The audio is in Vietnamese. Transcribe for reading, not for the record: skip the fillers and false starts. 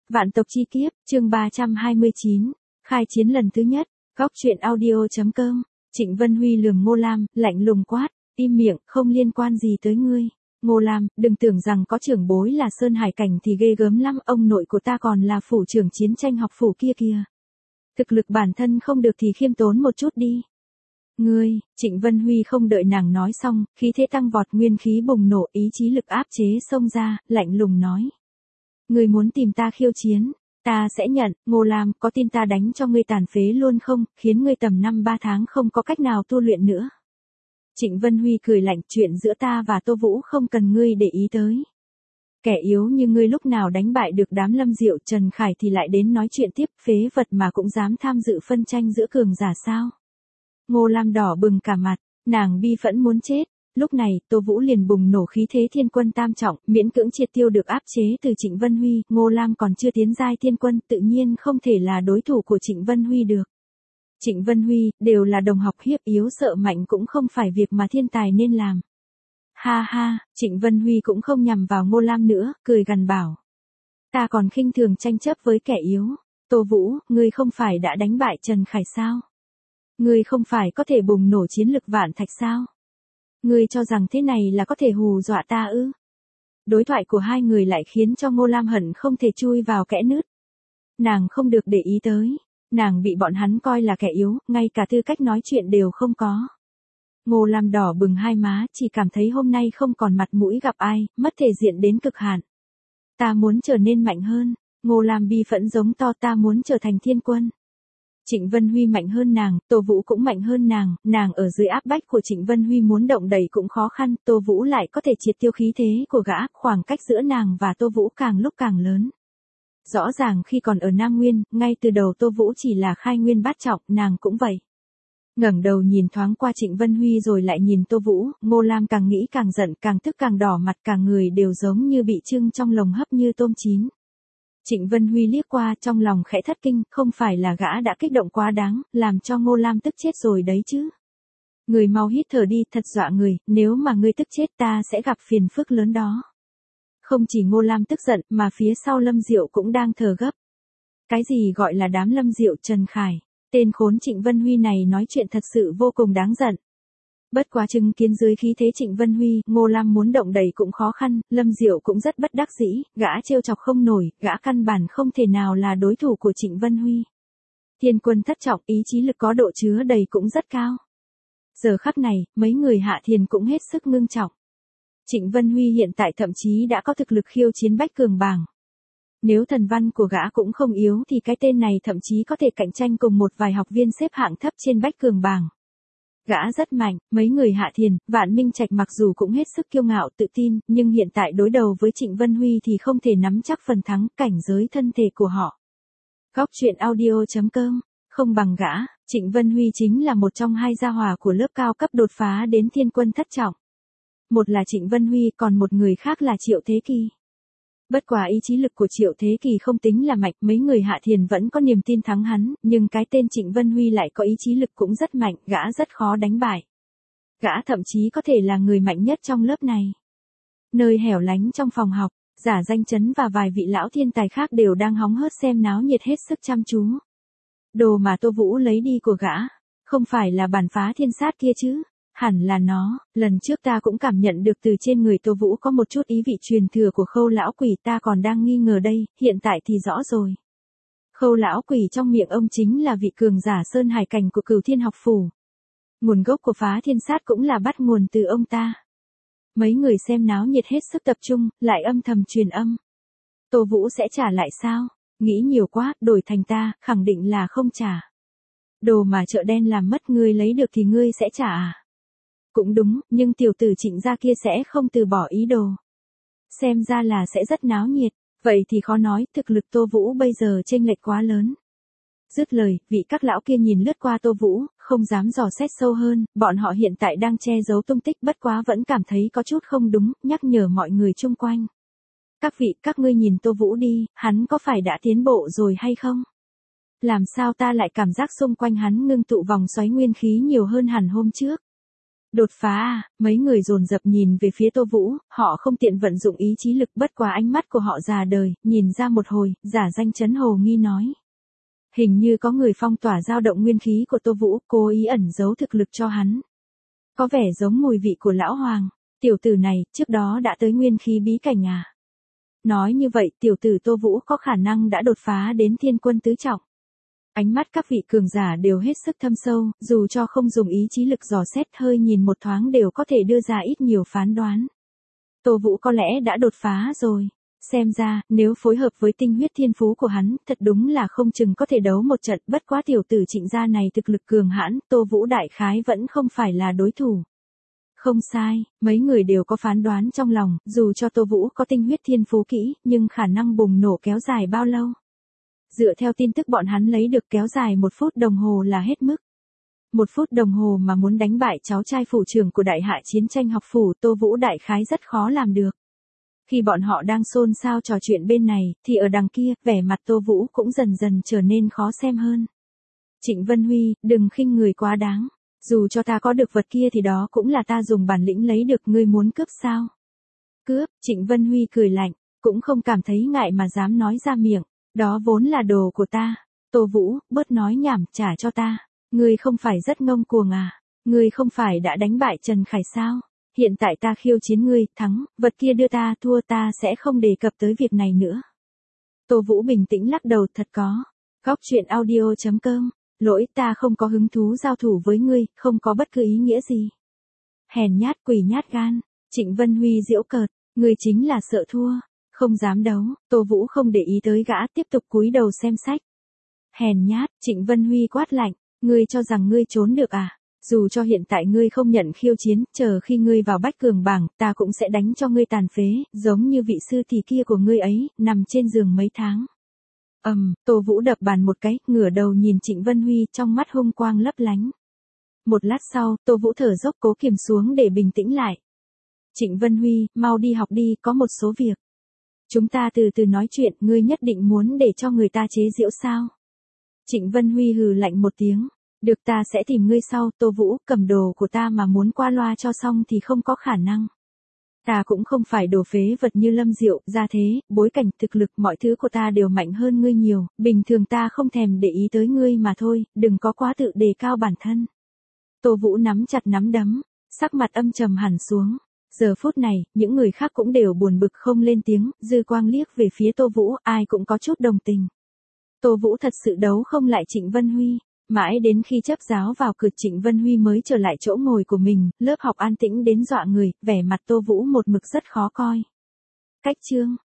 Vạn tộc chi kiếp, chương 329, khai chiến lần thứ nhất, góc truyện audio.com, Trịnh Vân Huy lườm Ngô Lam, lạnh lùng quát, im miệng, không liên quan gì tới ngươi. Ngô Lam, đừng tưởng rằng có trưởng bối là Sơn Hải Cảnh thì ghê gớm lắm, ông nội của ta còn là phủ trưởng chiến tranh học phủ kia kìa. Thực lực bản thân không được thì khiêm tốn một chút đi. Ngươi, Trịnh Vân Huy không đợi nàng nói xong, khí thế tăng vọt, nguyên khí bùng nổ, ý chí lực áp chế xông ra, lạnh lùng nói. Ngươi muốn tìm ta khiêu chiến, ta sẽ nhận. Ngô Lam, có tin ta đánh cho ngươi tàn phế luôn không, khiến ngươi tầm 5-3 tháng không có cách nào tu luyện nữa. Trịnh Vân Huy cười lạnh, chuyện giữa ta và Tô Vũ không cần ngươi để ý tới. Kẻ yếu như ngươi lúc nào đánh bại được đám Lâm Diệu Trần Khải thì lại đến nói chuyện tiếp, phế vật mà cũng dám tham dự phân tranh giữa cường giả sao. Ngô Lam đỏ bừng cả mặt, nàng bi phẫn muốn chết. Lúc này, Tô Vũ liền bùng nổ khí thế thiên quân tam trọng, miễn cưỡng triệt tiêu được áp chế từ Trịnh Vân Huy. Ngô Lam còn chưa tiến giai thiên quân, tự nhiên không thể là đối thủ của Trịnh Vân Huy được. Trịnh Vân Huy, đều là đồng học, hiếp yếu sợ mạnh cũng không phải việc mà thiên tài nên làm. Ha ha, Trịnh Vân Huy cũng không nhằm vào Ngô Lam nữa, cười gằn bảo. Ta còn khinh thường tranh chấp với kẻ yếu. Tô Vũ, ngươi không phải đã đánh bại Trần Khải sao? Ngươi không phải có thể bùng nổ chiến lực vạn thạch sao? Ngươi cho rằng thế này là có thể hù dọa ta ư? Đối thoại của hai người lại khiến cho Ngô Lam hận không thể chui vào kẽ nứt. Nàng không được để ý tới. Nàng bị bọn hắn coi là kẻ yếu, ngay cả tư cách nói chuyện đều không có. Ngô Lam đỏ bừng hai má, chỉ cảm thấy hôm nay không còn mặt mũi gặp ai, mất thể diện đến cực hạn. Ta muốn trở nên mạnh hơn. Ngô Lam bi phẫn giống to, ta muốn trở thành thiên quân. Trịnh Vân Huy mạnh hơn nàng, Tô Vũ cũng mạnh hơn nàng ở dưới áp bách của Trịnh Vân Huy muốn động đẩy cũng khó khăn, Tô Vũ lại có thể triệt tiêu khí thế của gã, khoảng cách giữa nàng và Tô Vũ càng lúc càng lớn. Rõ ràng khi còn ở Nam Nguyên, ngay từ đầu Tô Vũ chỉ là khai nguyên bát trọng, nàng cũng vậy. Ngẩng đầu nhìn thoáng qua Trịnh Vân Huy rồi lại nhìn Tô Vũ, Ngô Lam càng nghĩ càng giận, càng tức càng đỏ mặt, cả người đều giống như bị trưng trong lồng hấp như tôm chín. Trịnh Vân Huy liếc qua, trong lòng khẽ thất kinh, không phải là gã đã kích động quá đáng, làm cho Ngô Lam tức chết rồi đấy chứ. Người mau hít thở đi, thật dọa người, nếu mà ngươi tức chết ta sẽ gặp phiền phức lớn đó. Không chỉ Ngô Lam tức giận, mà phía sau Lâm Diệu cũng đang thở gấp. Cái gì gọi là đám Lâm Diệu Trần Khải, tên khốn Trịnh Vân Huy này nói chuyện thật sự vô cùng đáng giận. Bất quá chứng kiến dưới khí thế Trịnh Vân Huy, Ngô Lam muốn động đẩy cũng khó khăn, Lâm Diệu cũng rất bất đắc dĩ, gã trêu chọc không nổi, gã căn bản không thể nào là đối thủ của Trịnh Vân Huy. Thiên quân thất trọng, ý chí lực có độ chứa đầy cũng rất cao. Giờ khắc này, mấy người Hạ Thiền cũng hết sức ngưng trọng. Trịnh Vân Huy hiện tại thậm chí đã có thực lực khiêu chiến bách cường bảng. Nếu thần văn của gã cũng không yếu thì cái tên này thậm chí có thể cạnh tranh cùng một vài học viên xếp hạng thấp trên bách cường bảng. Gã rất mạnh, mấy người Hạ Thiền, Vạn Minh Trạch mặc dù cũng hết sức kiêu ngạo tự tin, nhưng hiện tại đối đầu với Trịnh Vân Huy thì không thể nắm chắc phần thắng, cảnh giới thân thể của họ. Góc truyện audio.com, không bằng gã, Trịnh Vân Huy chính là một trong hai gia hỏa của lớp cao cấp đột phá đến thiên quân thất trọng. Một là Trịnh Vân Huy, còn một người khác là Triệu Thế Kỳ. Bất quá ý chí lực của Triệu Thế Kỳ không tính là mạnh, mấy người Hạ Thiền vẫn có niềm tin thắng hắn, nhưng cái tên Trịnh Vân Huy lại có ý chí lực cũng rất mạnh, gã rất khó đánh bại. Gã thậm chí có thể là người mạnh nhất trong lớp này. Nơi hẻo lánh trong phòng học, Giả Danh Chấn và vài vị lão thiên tài khác đều đang hóng hớt xem náo nhiệt hết sức chăm chú. Đồ mà Tô Vũ lấy đi của gã, không phải là bản phá thiên sát kia chứ? Hẳn là nó, lần trước ta cũng cảm nhận được từ trên người Tô Vũ có một chút ý vị truyền thừa của Khâu lão quỷ, ta còn đang nghi ngờ đây, hiện tại thì rõ rồi. Khâu lão quỷ trong miệng ông chính là vị cường giả Sơn Hải Cảnh của Cửu Thiên học phủ. Nguồn gốc của phá thiên sát cũng là bắt nguồn từ ông ta. Mấy người xem náo nhiệt hết sức tập trung, lại âm thầm truyền âm. Tô Vũ sẽ trả lại sao? Nghĩ nhiều quá, đổi thành ta, khẳng định là không trả. Đồ mà chợ đen làm mất ngươi lấy được thì ngươi sẽ trả à? Cũng đúng, nhưng tiểu tử Trịnh gia kia sẽ không từ bỏ ý đồ. Xem ra là sẽ rất náo nhiệt, vậy thì khó nói, thực lực Tô Vũ bây giờ chênh lệch quá lớn. Dứt lời, vị các lão kia nhìn lướt qua Tô Vũ, không dám dò xét sâu hơn, bọn họ hiện tại đang che giấu tung tích, bất quá vẫn cảm thấy có chút không đúng, nhắc nhở mọi người chung quanh. Các vị, các ngươi nhìn Tô Vũ đi, hắn có phải đã tiến bộ rồi hay không? Làm sao ta lại cảm giác xung quanh hắn ngưng tụ vòng xoáy nguyên khí nhiều hơn hẳn hôm trước? Đột phá à, mấy người dồn dập nhìn về phía Tô Vũ, họ không tiện vận dụng ý chí lực, bất quá ánh mắt của họ già đời, nhìn ra một hồi, giả danh Trấn Hồ Nghi nói. Hình như có người phong tỏa dao động nguyên khí của Tô Vũ, cố ý ẩn giấu thực lực cho hắn. Có vẻ giống mùi vị của lão hoàng, tiểu tử này, trước đó đã tới nguyên khí bí cảnh à? Nói như vậy, tiểu tử Tô Vũ có khả năng đã đột phá đến thiên quân tứ trọng. Ánh mắt các vị cường giả đều hết sức thâm sâu, dù cho không dùng ý chí lực dò xét, hơi nhìn một thoáng đều có thể đưa ra ít nhiều phán đoán. Tô Vũ có lẽ đã đột phá rồi. Xem ra, nếu phối hợp với tinh huyết thiên phú của hắn, thật đúng là không chừng có thể đấu một trận, bất quá tiểu tử Trịnh gia này thực lực cường hãn, Tô Vũ đại khái vẫn không phải là đối thủ. Không sai, mấy người đều có phán đoán trong lòng, dù cho Tô Vũ có tinh huyết thiên phú kỹ, nhưng khả năng bùng nổ kéo dài bao lâu? Dựa theo tin tức bọn hắn lấy được, kéo dài 1 phút đồng hồ là hết mức. 1 phút đồng hồ mà muốn đánh bại cháu trai phủ trưởng của đại hạ chiến tranh học phủ, Tô Vũ đại khái rất khó làm được. Khi bọn họ đang xôn xao trò chuyện bên này, thì ở đằng kia, vẻ mặt Tô Vũ cũng dần dần trở nên khó xem hơn. Trịnh Vân Huy, đừng khinh người quá đáng. Dù cho ta có được vật kia thì đó cũng là ta dùng bản lĩnh lấy được, ngươi muốn cướp sao? Cướp, Trịnh Vân Huy cười lạnh, cũng không cảm thấy ngại mà dám nói ra miệng. Đó vốn là đồ của ta. Tô Vũ, bớt nói nhảm, trả cho ta. Ngươi không phải rất ngông cuồng à? Ngươi không phải đã đánh bại Trần Khải sao? Hiện tại ta khiêu chiến ngươi, thắng, vật kia đưa ta, thua ta sẽ không đề cập tới việc này nữa. Tô Vũ bình tĩnh lắc đầu, thật có. Góc truyện audio.com, lỗi, ta không có hứng thú giao thủ với ngươi, không có bất cứ ý nghĩa gì. Hèn nhát, quỷ nhát gan. Trịnh Vân Huy giễu cợt, ngươi chính là sợ thua, không dám đấu. Tô Vũ không để ý tới gã, tiếp tục cúi đầu xem sách. Hèn nhát, Trịnh Vân Huy quát lạnh, ngươi cho rằng ngươi trốn được à? Dù cho hiện tại ngươi không nhận khiêu chiến, chờ khi ngươi vào bách cường bảng, ta cũng sẽ đánh cho ngươi tàn phế, giống như vị sư thì kia của ngươi ấy, nằm trên giường mấy tháng. Tô Vũ đập bàn một cái, ngửa đầu nhìn Trịnh Vân Huy, trong mắt hung quang lấp lánh. Một lát sau, Tô Vũ thở dốc cố kiềm xuống để bình tĩnh lại. Trịnh Vân Huy, mau đi học đi, có một số việc. Chúng ta từ từ nói chuyện, ngươi nhất định muốn để cho người ta chế giễu sao? Trịnh Vân Huy hừ lạnh một tiếng. Được, ta sẽ tìm ngươi sau. Tô Vũ, cầm đồ của ta mà muốn qua loa cho xong thì không có khả năng. Ta cũng không phải đồ phế vật như Lâm Diệu, gia thế, bối cảnh, thực lực, mọi thứ của ta đều mạnh hơn ngươi nhiều, bình thường ta không thèm để ý tới ngươi mà thôi, đừng có quá tự đề cao bản thân. Tô Vũ nắm chặt nắm đấm, sắc mặt âm trầm hẳn xuống. Giờ phút này, những người khác cũng đều buồn bực không lên tiếng, dư quang liếc về phía Tô Vũ, ai cũng có chút đồng tình. Tô Vũ thật sự đấu không lại Trịnh Vân Huy. Mãi đến khi chấp giáo vào cửa, Trịnh Vân Huy mới trở lại chỗ ngồi của mình, lớp học an tĩnh đến dọa người, vẻ mặt Tô Vũ một mực rất khó coi. Cách chương